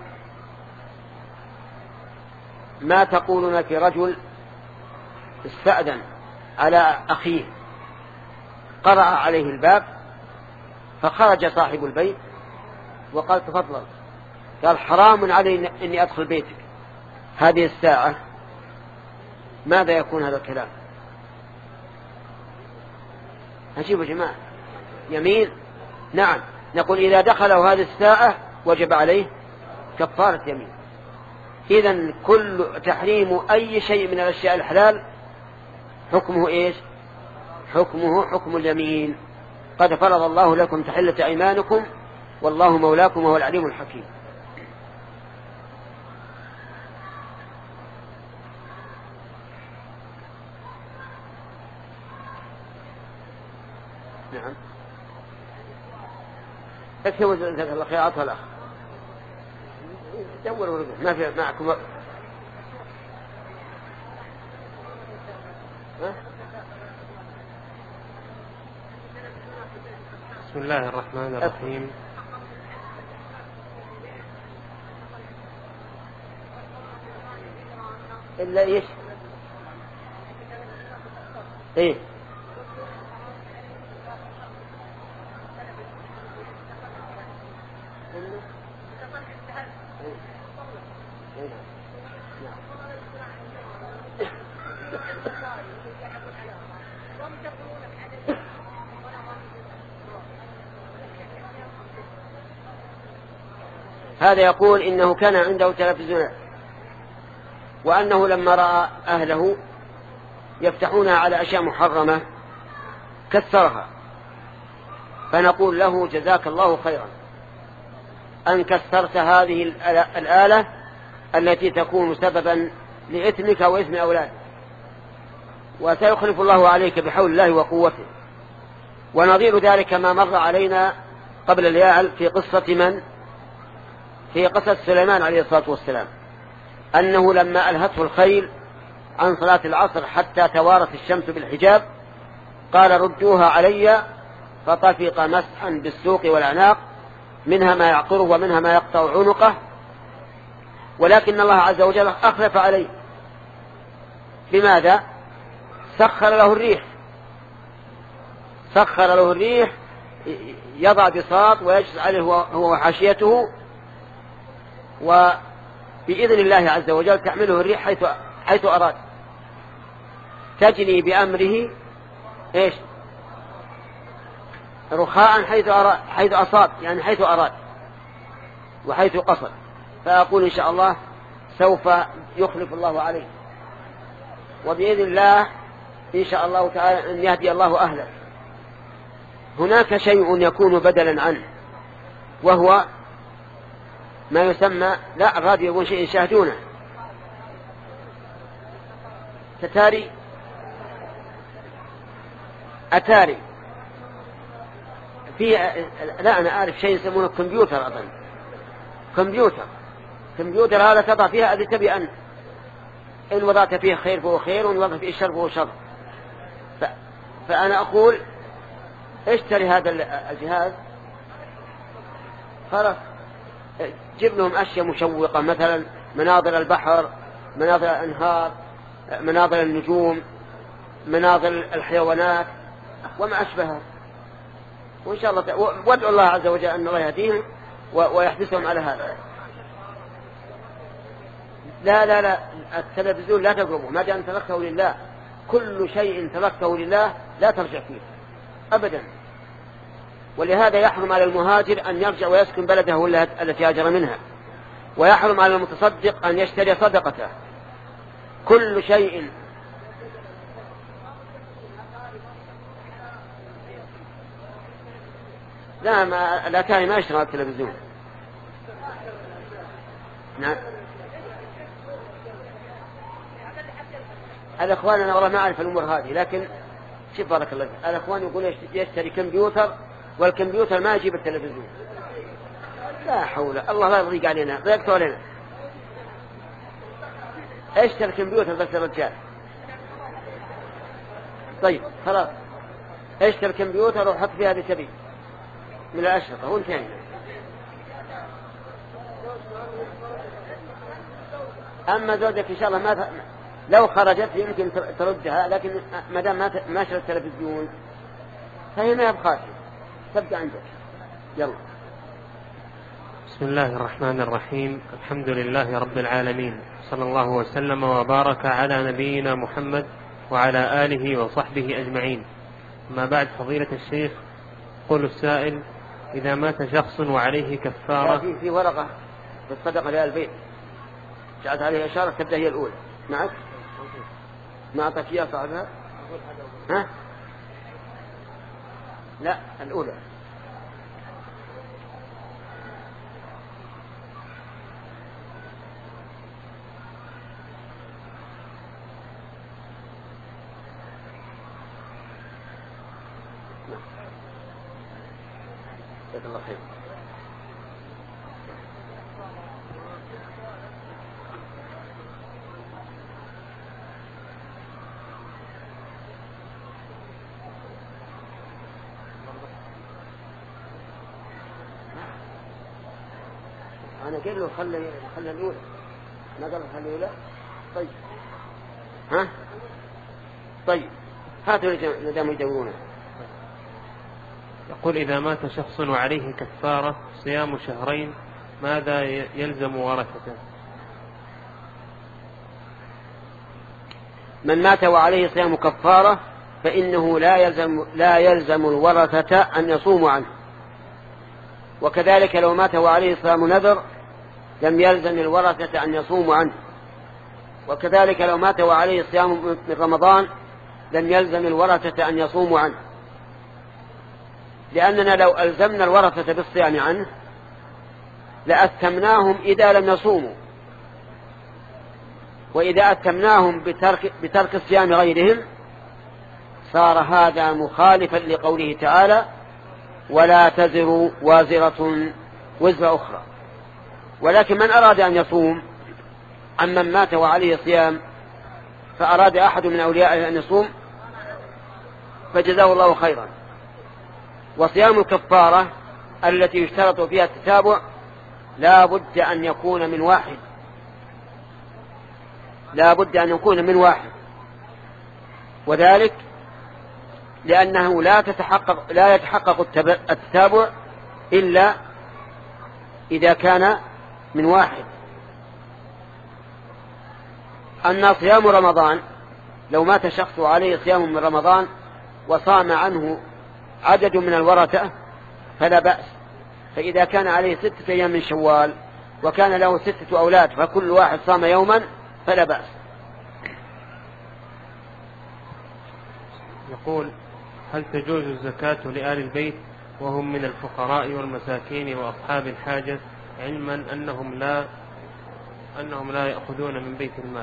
S1: ما تقولون في رجل استأذن على أخيه، قرأ عليه الباب، فخرج صاحب البيت وقال: تفضل. قال: حرام علي إني أدخل بيتك هذه الساعة، ماذا يكون هذا الكلام؟ هشيبوا يا جماعة، يمين؟ نعم، نقول: إذا دخله هذه الساعة وجب عليه كفارة يمين. إذن كل تحريم أي شيء من الأشياء الحلال حكمه إيش؟ حكمه حكم اليمين. قد فرض الله لكم تحلة أيمانكم والله مولاكم وهو العليم الحكيم. نعم. اكتبوا جزاك الله خير. عطها الأخ دوروا ما في معكم وقت.
S2: بسم الله الرحمن الرحيم.
S1: إلا إيش؟ إيه؟ هذا يقول إنه كان عنده تلفزيون، وأنه لما رأى أهله يفتحونها على أشياء محرمة كسرها، فنقول له جزاك الله خيرا أن كسرت هذه الآلة التي تكون سببا لإثمك وإثم أولادك، وسيخلف الله عليك بحول الله وقوته. ونظير ذلك ما مر علينا قبل الليال في قصة من؟ في قصة سليمان عليه الصلاة والسلام، أنه لما ألهته الخيل عن صلاة العصر حتى توارت الشمس بالحجاب قال ردوها علي، فطفق مسحا بالسوق والأعناق، منها ما يعقره ومنها ما يقطع عنقه، ولكن الله عز وجل أخلف عليه. بماذا؟ سخر له الريح، سخر له الريح يضع بساط ويجلس عليه هو وحاشيته، وبإذن الله عز وجل تحمله الريح حيث, حيث أراد، تجري بأمره إيش؟ رخاء حيث أراد، حيث أصاب، يعني حيث أراد وحيث قصد. فأقول إن شاء الله سوف يخلف الله عليه، وبإذن الله إن شاء الله تعالى أن يهدي الله أهله. هناك شيء يكون بدلا عنه، وهو ما يسمى، لا الراديو يقول شيء يشاهدونه، تتاري أتاري في، لا أنا أعرف شيء يسمونه كمبيوتر، أظن كمبيوتر كمبيوتر هذا تضع فيها الذي تبي أن إن وضعت فيه خير فهو خير وإن وضعت فيه شر فهو شر. ف... فأنا أقول اشتري هذا الجهاز، خلاص جيب لهم أشياء مشوقة، مثلا مناظر البحر، مناظر الأنهار، مناظر النجوم، مناظر الحيوانات وما أشبهها، وإن شاء الله وادعو الله عز وجل أن الله يهديهم ويحبسهم على هذا. لا لا لا التلفزيون لا تقربه ما دام تركته لله، كل شيء تركته لله لا ترجع فيه أبدا. ولهذا يحرم على المهاجر أن يرجع ويسكن بلده التي هاجر منها، ويحرم على المتصدق أن يشتري صدقته. كل شيء لا ما الأتاري ما يشتري التلفزيون. نعم الأخوان أنا والله ما أعرف الأمور هذه، لكن شوف بارك الله فيك، الأخوان يقول يشتري كمبيوتر، والكمبيوتر ما يجيب التلفزيون. لا حول الله، لا يضيق علينا، ضيقتوا علينا. اشتري الكمبيوتر بس الرجال. طيب خلاص اشتري الكمبيوتر وحط فيها هذه سبيل من الأشرطة وانتهينا. أما زوجك إن شاء الله ما ت... لو خرجت يمكن تردها، لكن ما دام ما ما شرت التلفزيون فهي ما يبقى تبقى عندك. يلا.
S2: بسم الله الرحمن الرحيم. الحمد لله رب العالمين، صلى الله وسلم وبارك على نبينا محمد وعلى آله وصحبه أجمعين. ما بعد، فضيلة الشيخ، قول السائل: إذا مات شخص وعليه كفارة.
S1: في, في ورقة في الصدقة لآل البيت جعلت عليها إشارة تبدأ هي الأولى. معك؟ ما أعطاك إياها صاحبها؟ ها؟ لا الأولى. جزاك الله خير. أنا قل له خلي خلي الأولى، أنا قال خلي الأولى. طيب ها طيب هاتوا ندام يدورونه.
S2: يقول إذا مات شخص وعليه كفارة صيام شهرين ماذا يلزم ورثته؟
S1: من مات وعليه صيام كفارة فإنه لا يلزم, لا يلزم الورثة أن يصوموا عنه، وكذلك لو مات وعليه صيام نذر لم يلزم الورثة أن يصوموا عنه، وكذلك لو مات وعليه صيام من رمضان لم يلزم الورثة أن يصوموا عنه، لأننا لو ألزمنا الورثة بالصيام عنه لأثمناهم إذا لم يصوموا، وإذا أثمناهم بترك, بترك صيام غيرهم صار هذا مخالفا لقوله تعالى ولا تزر وازرة وزر أخرى. ولكن من أراد أن يصوم عمن مات وعليه صيام فأراد أحد من أوليائه أن يصوم فجزاه الله خيرا. وصيام الكفارة التي يشترط فيها التتابع لا بد أن يكون من واحد، لا بد أن يكون من واحد، وذلك لأنه لا تتحقق لا يتحقق التتابع إلا إذا كان من واحد. أما صيام رمضان لو مات شخص عليه صيام من رمضان وصام عنه عدد من الورثة فلا بأس، فإذا كان عليه ستة أيام من شوال وكان له ستة أولاد فكل واحد صام يوما فلا بأس.
S2: يقول هل تجوز الزكاة لآل البيت وهم من الفقراء والمساكين وأصحاب الحاجة علما أنهم لا أنهم لا يأخذون من بيت المال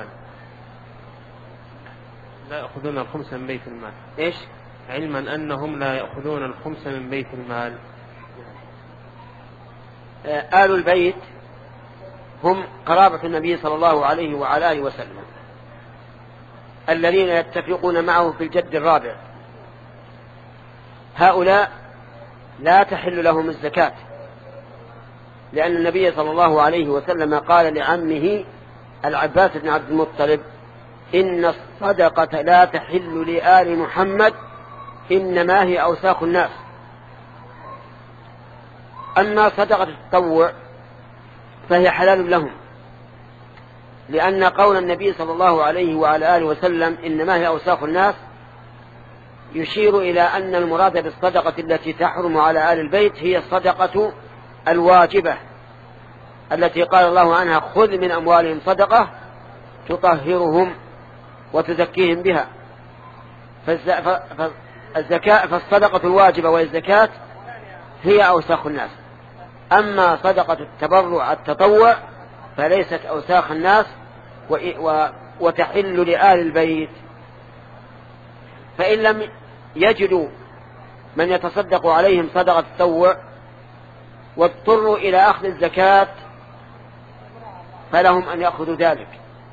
S2: لا يأخذون الخمس من بيت المال
S1: إيش؟
S2: علما أنهم لا يأخذون الخمس من بيت المال.
S1: آل البيت هم قرابة النبي صلى الله عليه وعلى آله وسلم الذين يتفقون معه في الجد الرابع، هؤلاء لا تحل لهم الزكاة، لأن النبي صلى الله عليه وسلم قال لعمه العباس بن عبد المطلب إن الصدقة لا تحل لآل محمد إنما هي أوساخ الناس. أما صدقة التطوع فهي حلال لهم، لأن قول النبي صلى الله عليه وعلى آله وسلم إنما هي أوساخ الناس يشير إلى أن المراد بالصدقة التي تحرم على آل البيت هي الصدقة الواجبة التي قال الله عنها خذ من أموالهم صدقة تطهرهم وتزكيهم بها. فالزكاة فالصدقة الواجبة والزكاة هي أوساخ الناس. أما صدقة التبرع التطوع فليست أوساخ الناس وتحل لآل البيت. فإن لم يجدوا من يتصدق عليهم صدقة التطوع واضطروا إلى أخذ الزكاة فلهم أن يأخذوا ذلك،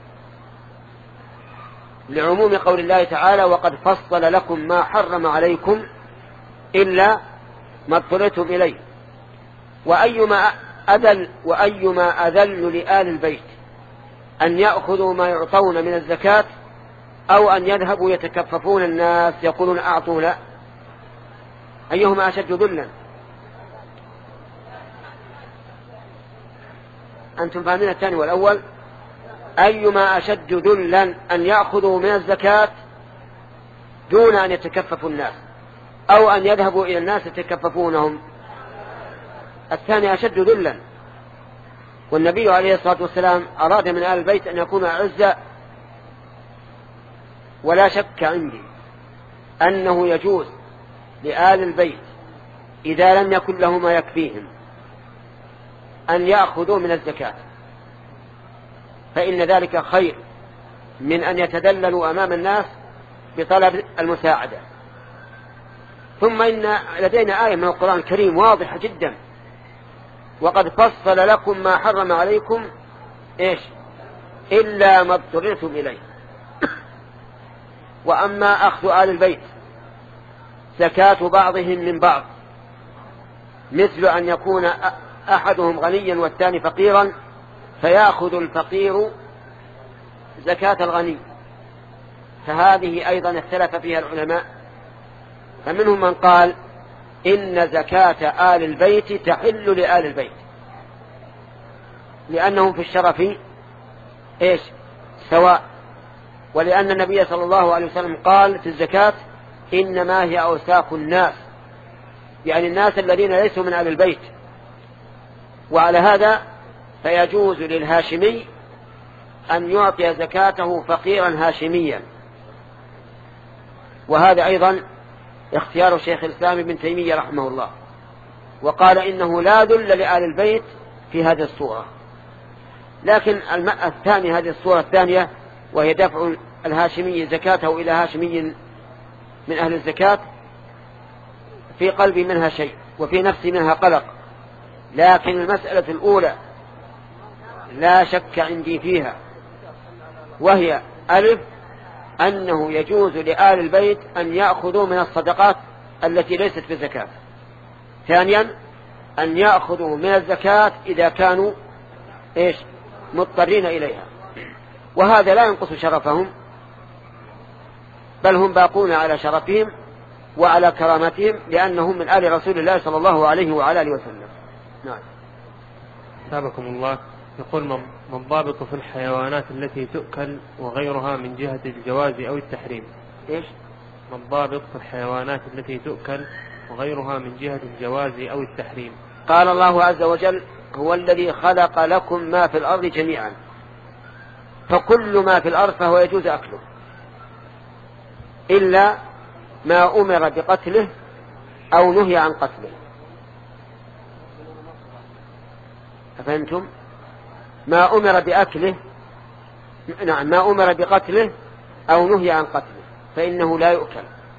S1: لعموم قول الله تعالى وقد فصل لكم ما حرم عليكم إلا ما اضطررتم إليه. وأيما أذل, وأيما أذل لآل البيت أن يأخذوا ما يعطون من الزكاة أو أن يذهبوا يتكففون الناس يقولون أعطوا لا، أيهما أشد ذلا؟ أنتم فاهمين الثاني والأول؟ أيما أشد ذلا أن يأخذوا من الزكاة دون أن يتكففوا الناس أو أن يذهبوا إلى الناس يتكففونهم؟ الثاني أشد ذلا. والنبي عليه الصلاة والسلام أراد من آل البيت أن يكون أعزاء، ولا شك عندي أنه يجوز لآل البيت إذا لم يكن له ما يكفيهم أن يأخذوا من الزكاة، فإن ذلك خير من أن يتدللوا أمام الناس بطلب المساعدة. ثم إن لدينا آية من القرآن الكريم واضحة جدا وقد فصل لكم ما حرم عليكم إيش إلا ما اضطررتم إليه. وأما أخذ آل البيت زكاة بعضهم من بعض مثل أن يكون أحدهم غنيا والثاني فقيرا فيأخذ الفقير زكاة الغني، فهذه أيضا اختلف فيها العلماء، فمنهم من قال إن زكاة آل البيت تحل لآل البيت لأنهم في الشرف إيش سواء، ولأن النبي صلى الله عليه وسلم قال في الزكاة إنما هي أوساخ الناس، يعني الناس الذين ليسوا من آل البيت. وعلى هذا فيجوز للهاشمي أن يعطي زكاته فقيرا هاشميا، وهذا أيضا اختيار شيخ الإسلام ابن تيمية رحمه الله، وقال إنه لا دل لآل البيت في هذه الصورة. لكن الثاني هذه الصورة الثانية وهي دفع الهاشمي زكاته إلى هاشمي من أهل الزكاة في قلبي منها شيء وفي نفسي منها قلق، لكن المسألة الأولى لا شك عندي فيها، وهي ألف أنه يجوز لآل البيت أن يأخذوا من الصدقات التي ليست في الزكاة. ثانيا أن يأخذوا من الزكاة إذا كانوا إيش مضطرين إليها، وهذا لا ينقص شرفهم، بل هم باقون على شرفهم وعلى كرامتهم لأنهم من آل رسول الله صلى الله عليه وعلى آله وسلم. نعم.
S2: سابقكم الله. يقول ما الضابط في الحيوانات التي تؤكل وغيرها من جهة الجواز أو التحريم؟
S1: إيش؟
S2: ما الضابط في الحيوانات التي تؤكل وغيرها من جهة الجواز أو التحريم؟
S1: قال الله عز وجل هو الذي خلق لكم ما في الأرض جميعا، فكل ما في الأرض فهو يجوز أكله إلا ما أمر بقتله أو نهي عن قتله. أفهمتم؟ ما أمر بأكله نعم ما أمر بقتله أو نهي عن قتله فإنه لا يؤكل.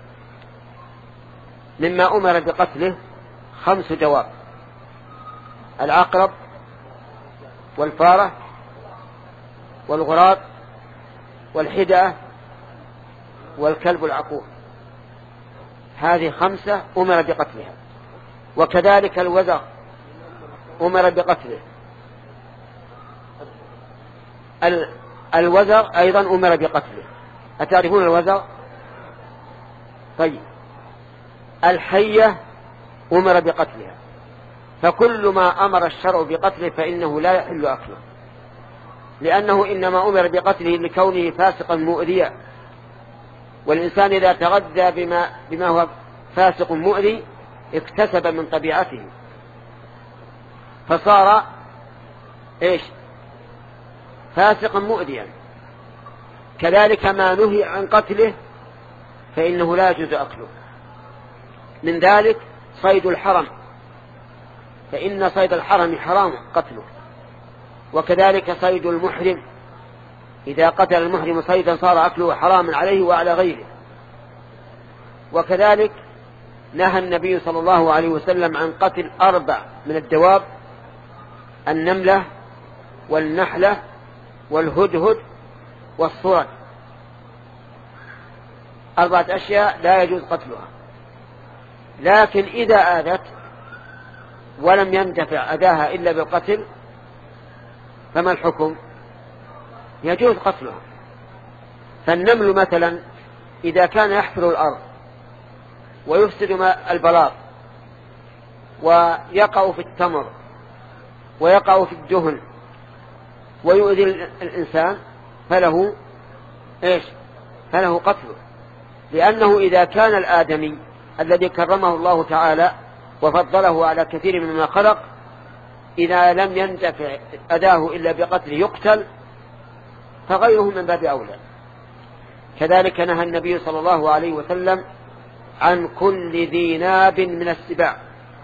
S1: مما أمر بقتله خمس دواب: العقرب والفارة والغراب والحدأة والكلب العقور، هذه خمسة أمر بقتلها. وكذلك الوزغ أمر بقتله، الوزغ أيضا أمر بقتله. أتعرفون الوزغ؟ طيب. الحية أمر بقتلها، فكل ما أمر الشرع بقتله فإنه لا يحل أكله، لأنه إنما أمر بقتله لكونه فاسقا مؤذيا، والإنسان إذا تغذى بما, بما هو فاسق مؤذي اكتسب من طبيعته فصار إيش فاسقا مؤذيا. كذلك ما نهي عن قتله فإنه لا يجوز أكله. من ذلك صيد الحرم، فإن صيد الحرم حرام قتله. وكذلك صيد المحرم، إذا قتل المحرم صيدا صار أكله حراما عليه وعلى غيره. وكذلك نهى النبي صلى الله عليه وسلم عن قتل أربع من الدواب: النملة والنحلة والهدهد والصرد، أربعة أشياء لا يجوز قتلها. لكن إذا آذت ولم يندفع أذاها إلا بالقتل فما الحكم؟ يجوز قتلها. فالنمل مثلا إذا كان يحفر الأرض ويفسد البلاط ويقع في التمر ويقع في الدهن ويؤذي الإنسان فله إيش؟ فله قتله، لأنه إذا كان الآدمي الذي كرمه الله تعالى وفضله على كثير مما خلق إذا لم يندفع أداه إلا بقتل يقتل، فغيره من باب أولى. كذلك نهى النبي صلى الله عليه وسلم عن كل ذي ناب من السباع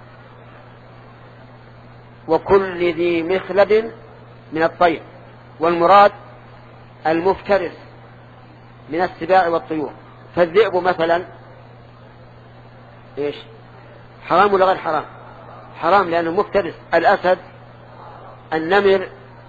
S1: وكل ذي مخلب من الطير، والمراد المفترس من السباع والطيور. فالذئب مثلا إيش؟ حرام ولا غير حرام؟ حرام لأنه مفترس. الأسد، النمر،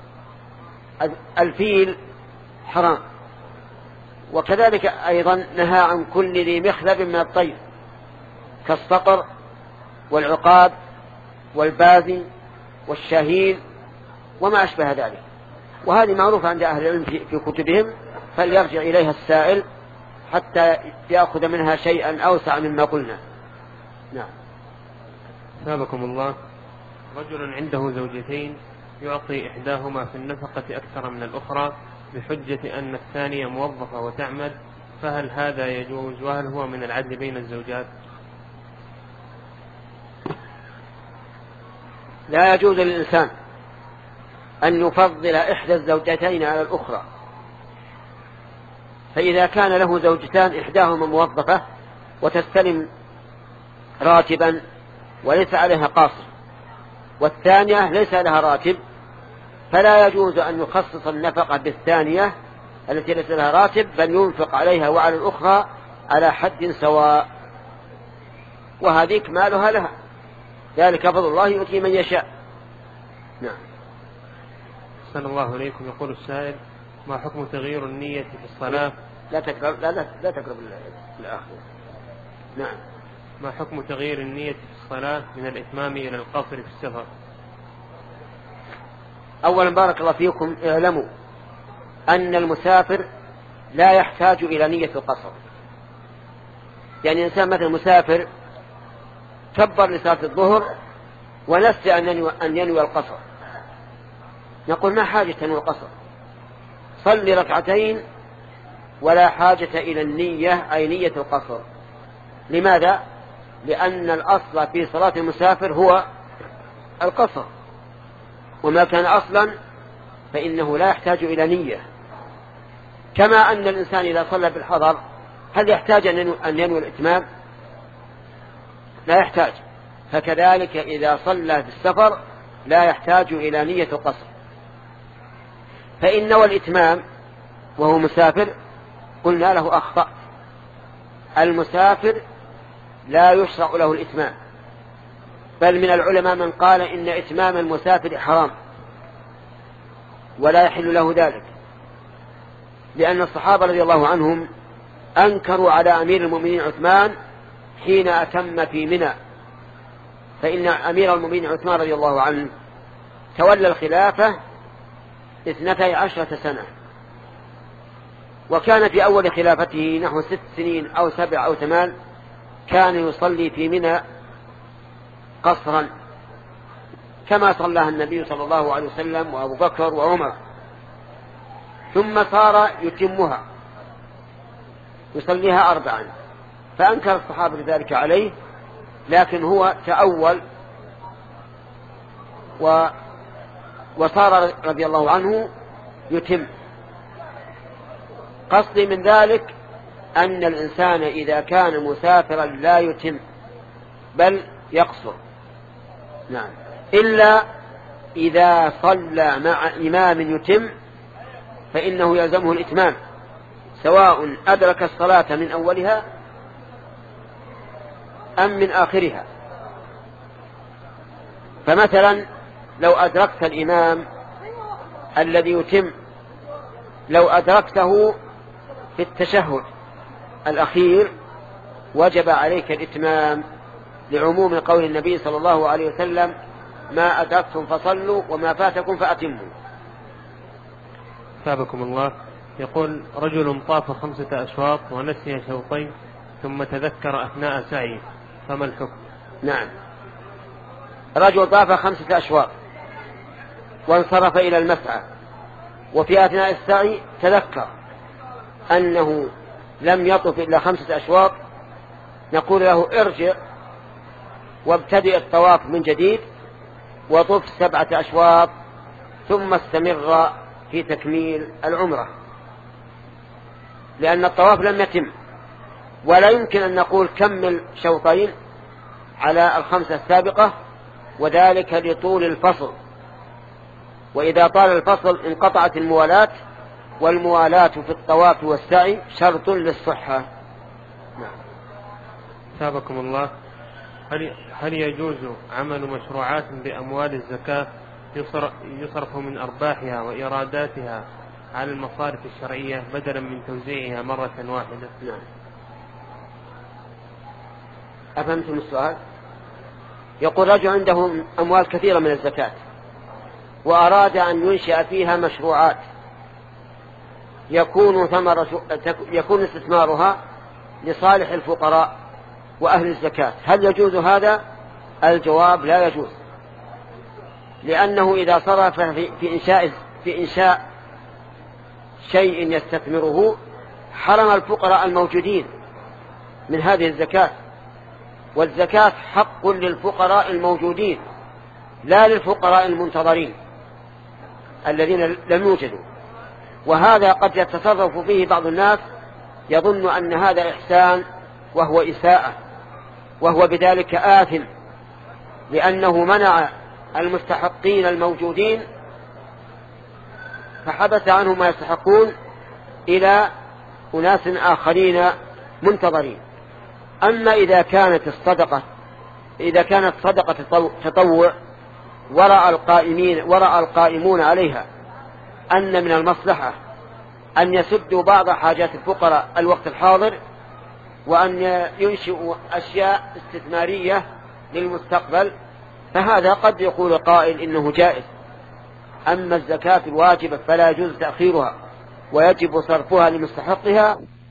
S1: الفيل حرام. وكذلك أيضا نهى عن كل ذي مخلب من الطير كالصقر والعقاب والبازي والشهيد وما أشبه ذلك، وهذه معروفة عند أهل العلم في كتبهم، فليرجع إليها السائل حتى يأخذ منها شيئا أوسع مما قلنا. نعم.
S2: ثابكم الله. رجل عنده زوجتين يعطي إحداهما في النفقة أكثر من الأخرى بحجة أن الثانية موظفة وتعمل، فهل هذا يجوز؟ وهل هو من العدل بين الزوجات؟
S1: لا يجوز للإنسان أن يفضل إحدى الزوجتين على الأخرى، فإذا كان له زوجتان إحداهما موظفة وتستلم راتبا وليس عليها قاصر، والثانية ليس لها راتب، فلا يجوز أن يخصص النفقة بالثانية التي ليس لها راتب، بل ينفق عليها وعلى الأخرى على حد سواء، وهذه مالها لها، ذلك فضل الله يؤتي من يشاء. نعم.
S2: أحسن الله إليكم. يقول السائل: ما حكم تغيير النية في الصلاة؟
S1: لا تقرب لا لا, لا تقرب الآخر. نعم.
S2: ما حكم تغيير النية في الصلاة من الإتمام إلى القصر في السفر؟
S1: أولا بارك الله فيكم، اعلموا أن المسافر لا يحتاج إلى نية القصر. يعني إنسان مثل مسافر كبر لصلاة الظهر ونسي أن ينوي القصر، نقول ما حاجة تنوي القصر، صلي ركعتين ولا حاجة إلى النية أي نية القصر. لماذا؟ لأن الأصل في صلاة المسافر هو القصر، وما كان أصلا فإنه لا يحتاج إلى نية. كما أن الإنسان إذا صلى بالحضر هل يحتاج أن ينوي الإتمام؟ لا يحتاج. فكذلك إذا صلى في السفر لا يحتاج إلى نية القصر، فإن نوى الإتمام وهو مسافر قلنا له أخطأ. المسافر لا يشرع له الإتمام، بل من العلماء من قال إن إتمام المسافر حرام ولا يحل له ذلك، لأن الصحابة رضي الله عنهم أنكروا على أمير المؤمنين عثمان حين أتم في منى، فإن أمير المؤمنين عثمان رضي الله عنه تولى الخلافة اثنتي عشرة سنة، وكان في أول خلافته نحو ست سنين أو سبع أو ثمان كان يصلي في منى قصرا كما صلىها النبي صلى الله عليه وسلم وأبو بكر وعمر، ثم صار يتمها يصليها أربعا، فأنكر الصحابة ذلك عليه، لكن هو تأول و وصار رضي الله عنه يتم. قصدي من ذلك أن الإنسان إذا كان مسافرا لا يتم بل يقصر. نعم. إلا إذا صلى مع إمام يتم فإنه يلزمه الإتمام، سواء أدرك الصلاة من أولها أم من آخرها. فمثلا لو أدركت الإمام الذي يتم، لو أدركته في التشهد الأخير وجب عليك الإتمام، لعموم قول النبي صلى الله عليه وسلم: ما أدركتم فصلوا وما فاتكم فأتموا.
S2: ثابكم الله. يقول: رجل طاف خمسة أشواط ونسي شوطين ثم تذكر أثناء سعيه، فما الحكم؟
S1: نعم. رجل طاف خمسة أشواط وانصرف إلى المسعى، وفي أثناء السعي تذكر أنه لم يطف إلا خمسة أشواط، نقول له: ارجع وابتدئ الطواف من جديد وطف سبعة أشواط ثم استمر في تكميل العمرة، لأن الطواف لم يتم، ولا يمكن أن نقول كمل شوطين على الخمسة السابقة، وذلك لطول الفصل، وإذا طال الفصل انقطعت الموالاة، والموالاة في الطواف والسعي شرط للصحة.
S2: نعم. ثابكم الله. هل هل يجوز عمل مشروعات بأموال الزكاة يصرف من أرباحها وإيراداتها على المصارف الشرعية بدلا من توزيعها مرة واحدة؟
S1: نعم. أفهمتم السؤال؟ يقول رجل عنده أموال كثيرة من الزكاة وأراد أن ينشئ فيها مشروعات يكون ثمرة يكون استثمارها لصالح الفقراء وأهل الزكاة، هل يجوز هذا؟ الجواب لا يجوز، لأنه إذا صرف في إنشاء في إنشاء شيء يستثمره حرم الفقراء الموجودين من هذه الزكاة، والزكاة حق للفقراء الموجودين لا للفقراء المنتظرين الذين لم يوجدوا. وهذا قد يتصرف فيه بعض الناس يظن أن هذا إحسان وهو إساءة، وهو بذلك آثم، لأنه منع المستحقين الموجودين فحبس عنهم ما يستحقون إلى أناس آخرين منتظرين. أما إذا كانت الصدقة إذا كانت صدقة تطوع ورأى القائمين ورأى القائمون عليها أن من المصلحة أن يسدوا بعض حاجات الفقراء الوقت الحاضر، وأن ينشئوا أشياء استثمارية للمستقبل، فهذا قد يقول قائل إنه جائز. أما الزكاة الواجبة فلا يجوز تأخيرها ويجب صرفها لمستحقها.